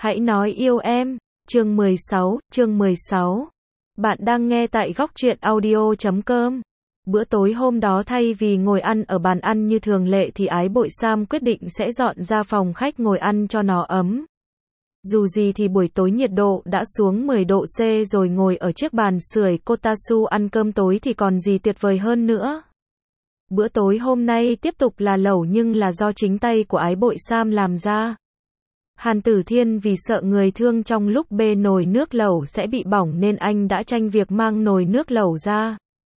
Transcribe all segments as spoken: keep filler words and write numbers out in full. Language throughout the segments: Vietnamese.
Hãy nói yêu em. Chương mười sáu, chương mười sáu. Bạn đang nghe tại góc truyện audio chấm com. Bữa tối hôm đó thay vì ngồi ăn ở bàn ăn như thường lệ thì Ái Bội Sam quyết định sẽ dọn ra phòng khách ngồi ăn cho nó ấm. Dù gì thì buổi tối nhiệt độ đã xuống mười độ C rồi, ngồi ở chiếc bàn sưởi Kotatsu ăn cơm tối thì còn gì tuyệt vời hơn nữa. Bữa tối hôm nay tiếp tục là lẩu, nhưng là do chính tay của Ái Bội Sam làm ra. Hàn Tử Thiên vì sợ người thương trong lúc bê nồi nước lẩu sẽ bị bỏng nên anh đã tranh việc mang nồi nước lẩu ra.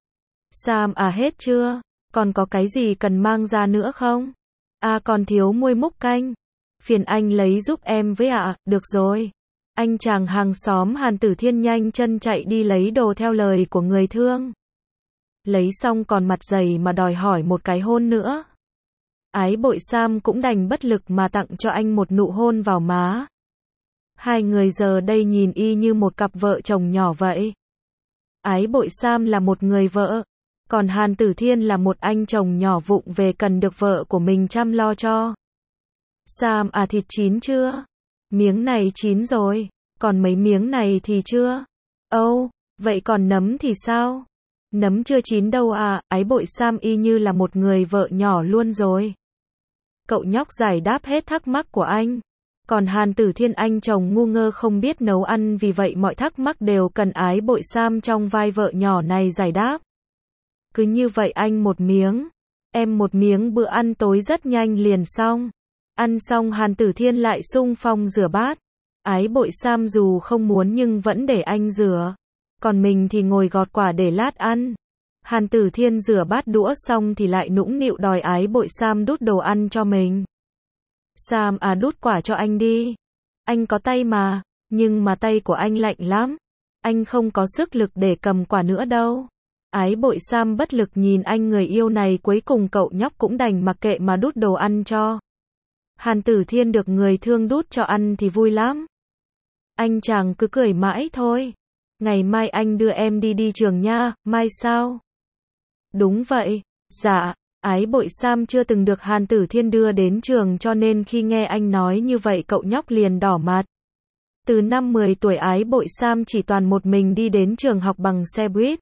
Sam à, hết chưa? Còn có cái gì cần mang ra nữa không? À, còn thiếu muôi múc canh. Phiền anh lấy giúp em với ạ. À. Được rồi. Anh chàng hàng xóm Hàn Tử Thiên nhanh chân chạy đi lấy đồ theo lời của người thương. Lấy xong còn mặt dày mà đòi hỏi một cái hôn nữa. Ái Bội Sam cũng đành bất lực mà tặng cho anh một nụ hôn vào má. Hai người giờ đây nhìn y như một cặp vợ chồng nhỏ vậy. Ái Bội Sam là một người vợ, còn Hàn Tử Thiên là một anh chồng nhỏ vụng về cần được vợ của mình chăm lo cho. Sam à, thịt chín chưa? Miếng này chín rồi, còn mấy miếng này thì chưa. Âu, oh, vậy còn nấm thì sao? Nấm chưa chín đâu à. Ái Bội Sam y như là một người vợ nhỏ luôn rồi. Cậu nhóc giải đáp hết thắc mắc của anh. Còn Hàn Tử Thiên, anh chồng ngu ngơ không biết nấu ăn, vì vậy mọi thắc mắc đều cần Ái Bội Sam trong vai vợ nhỏ này giải đáp. Cứ như vậy anh một miếng, em một miếng, bữa ăn tối rất nhanh liền xong. Ăn xong Hàn Tử Thiên lại xung phong rửa bát. Ái Bội Sam dù không muốn nhưng vẫn để anh rửa. Còn mình thì ngồi gọt quả để lát ăn. Hàn Tử Thiên rửa bát đũa xong thì lại nũng nịu đòi Ái Bội Sam đút đồ ăn cho mình. Sam à, đút quả cho anh đi. Anh có tay mà, nhưng mà tay của anh lạnh lắm. Anh không có sức lực để cầm quả nữa đâu. Ái Bội Sam bất lực nhìn anh người yêu này, cuối cùng cậu nhóc cũng đành mặc kệ mà đút đồ ăn cho. Hàn Tử Thiên được người thương đút cho ăn thì vui lắm. Anh chàng cứ cười mãi thôi. Ngày mai anh đưa em đi đi trường nha. Mai sao? Đúng vậy. Dạ. Ái Bội Sam chưa từng được Hàn Tử Thiên đưa đến trường, cho nên khi nghe anh nói như vậy cậu nhóc liền đỏ mặt. Từ năm mười tuổi Ái Bội Sam chỉ toàn một mình đi đến trường học bằng xe buýt.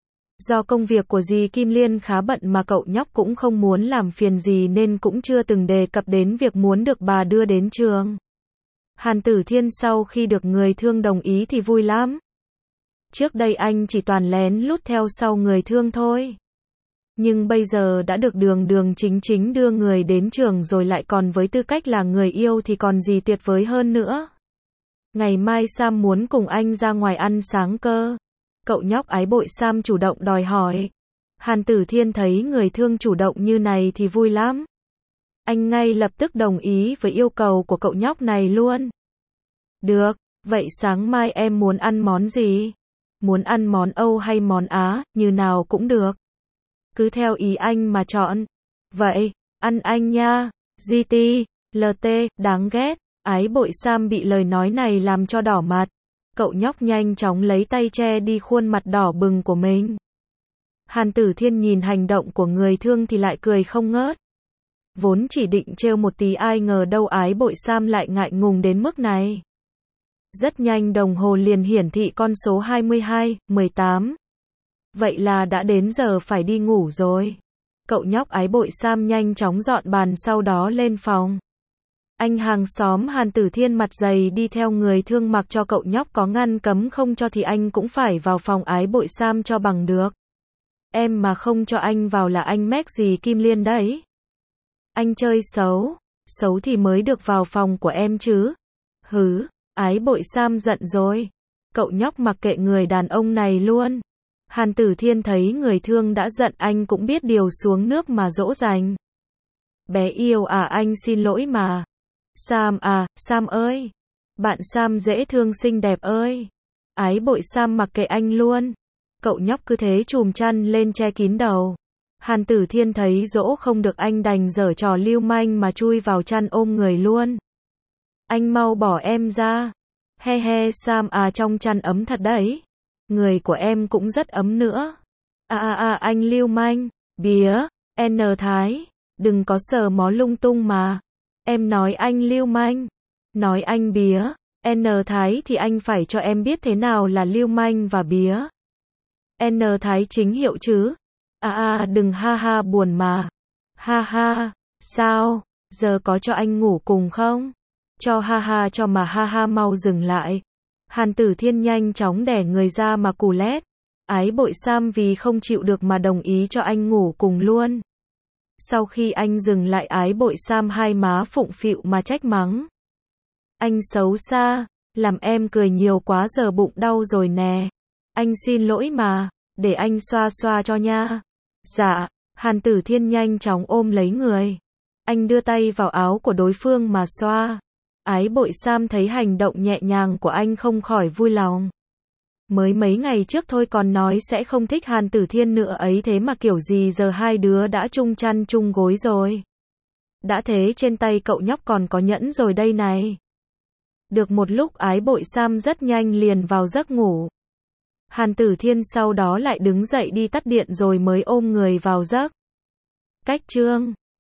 Do công việc của dì Kim Liên khá bận mà cậu nhóc cũng không muốn làm phiền dì nên cũng chưa từng đề cập đến việc muốn được bà đưa đến trường. Hàn Tử Thiên sau khi được người thương đồng ý thì vui lắm. Trước đây anh chỉ toàn lén lút theo sau người thương thôi. Nhưng bây giờ đã được đường đường chính chính đưa người đến trường rồi, lại còn với tư cách là người yêu thì còn gì tuyệt vời hơn nữa. Ngày mai Sam muốn cùng anh ra ngoài ăn sáng cơ. Cậu nhóc Ái Bội Sam chủ động đòi hỏi. Hàn Tử Thiên thấy người thương chủ động như này thì vui lắm. Anh ngay lập tức đồng ý với yêu cầu của cậu nhóc này luôn. Được, vậy sáng mai em muốn ăn món gì? Muốn ăn món Âu hay món Á, như nào cũng được. Cứ theo ý anh mà chọn. Vậy, ăn anh nha. giê tê, lờ tê, đáng ghét. Ái Bội Sam bị lời nói này làm cho đỏ mặt. Cậu nhóc nhanh chóng lấy tay che đi khuôn mặt đỏ bừng của mình. Hàn Tử Thiên nhìn hành động của người thương thì lại cười không ngớt. Vốn chỉ định trêu một tí, ai ngờ đâu Ái Bội Sam lại ngại ngùng đến mức này. Rất nhanh đồng hồ liền hiển thị con số hai mươi hai, mười tám. Vậy là đã đến giờ phải đi ngủ rồi. Cậu nhóc Ái Bội Sam nhanh chóng dọn bàn, sau đó lên phòng. Anh hàng xóm Hàn Tử Thiên mặt dày đi theo người thương, mặc cho cậu nhóc có ngăn cấm không cho thì anh cũng phải vào phòng Ái Bội Sam cho bằng được. Em mà không cho anh vào là anh mét dì Kim Liên đấy. Anh chơi xấu, xấu thì mới được vào phòng của em chứ. Hứ, Ái Bội Sam giận rồi. Cậu nhóc mặc kệ người đàn ông này luôn. Hàn Tử Thiên thấy người thương đã giận, anh cũng biết điều, xuống nước mà dỗ dành. Bé yêu à, anh xin lỗi mà. Sam à, Sam ơi. Bạn Sam dễ thương xinh đẹp ơi. Ái Bội Sam mặc kệ anh luôn. Cậu nhóc cứ thế chùm chăn lên che kín đầu. Hàn Tử Thiên thấy dỗ không được, anh đành giở trò lưu manh mà chui vào chăn ôm người luôn. Anh mau bỏ em ra. He he, Sam à, trong chăn ấm thật đấy. Người của em cũng rất ấm nữa. À à à, anh lưu manh. Bía, N Thái. Đừng có sờ mó lung tung mà. Em nói anh lưu manh. Nói anh bía. N Thái thì anh phải cho em biết thế nào là lưu manh và bía. N Thái chính hiệu chứ? À à đừng ha ha buồn mà. Ha ha, sao, giờ có cho anh ngủ cùng không? Cho ha ha cho mà ha ha mau dừng lại. Hàn Tử Thiên nhanh chóng đẻ người ra mà cù lét. Ái Bội Sam vì không chịu được mà đồng ý cho anh ngủ cùng luôn. Sau khi anh dừng lại, Ái Bội Sam hai má phụng phịu mà trách mắng. Anh xấu xa, làm em cười nhiều quá giờ bụng đau rồi nè. Anh xin lỗi mà, để anh xoa xoa cho nha. Dạ, Hàn Tử Thiên nhanh chóng ôm lấy người. Anh đưa tay vào áo của đối phương mà xoa. Ái Bội Sam thấy hành động nhẹ nhàng của anh không khỏi vui lòng. Mới mấy ngày trước thôi còn nói sẽ không thích Hàn Tử Thiên nữa ấy, thế mà kiểu gì giờ hai đứa đã chung chăn chung gối rồi. Đã thế trên tay cậu nhóc còn có nhẫn rồi đây này. Được một lúc Ái Bội Sam rất nhanh liền vào giấc ngủ. Hàn Tử Thiên sau đó lại đứng dậy đi tắt điện rồi mới ôm người vào giấc. Cách chương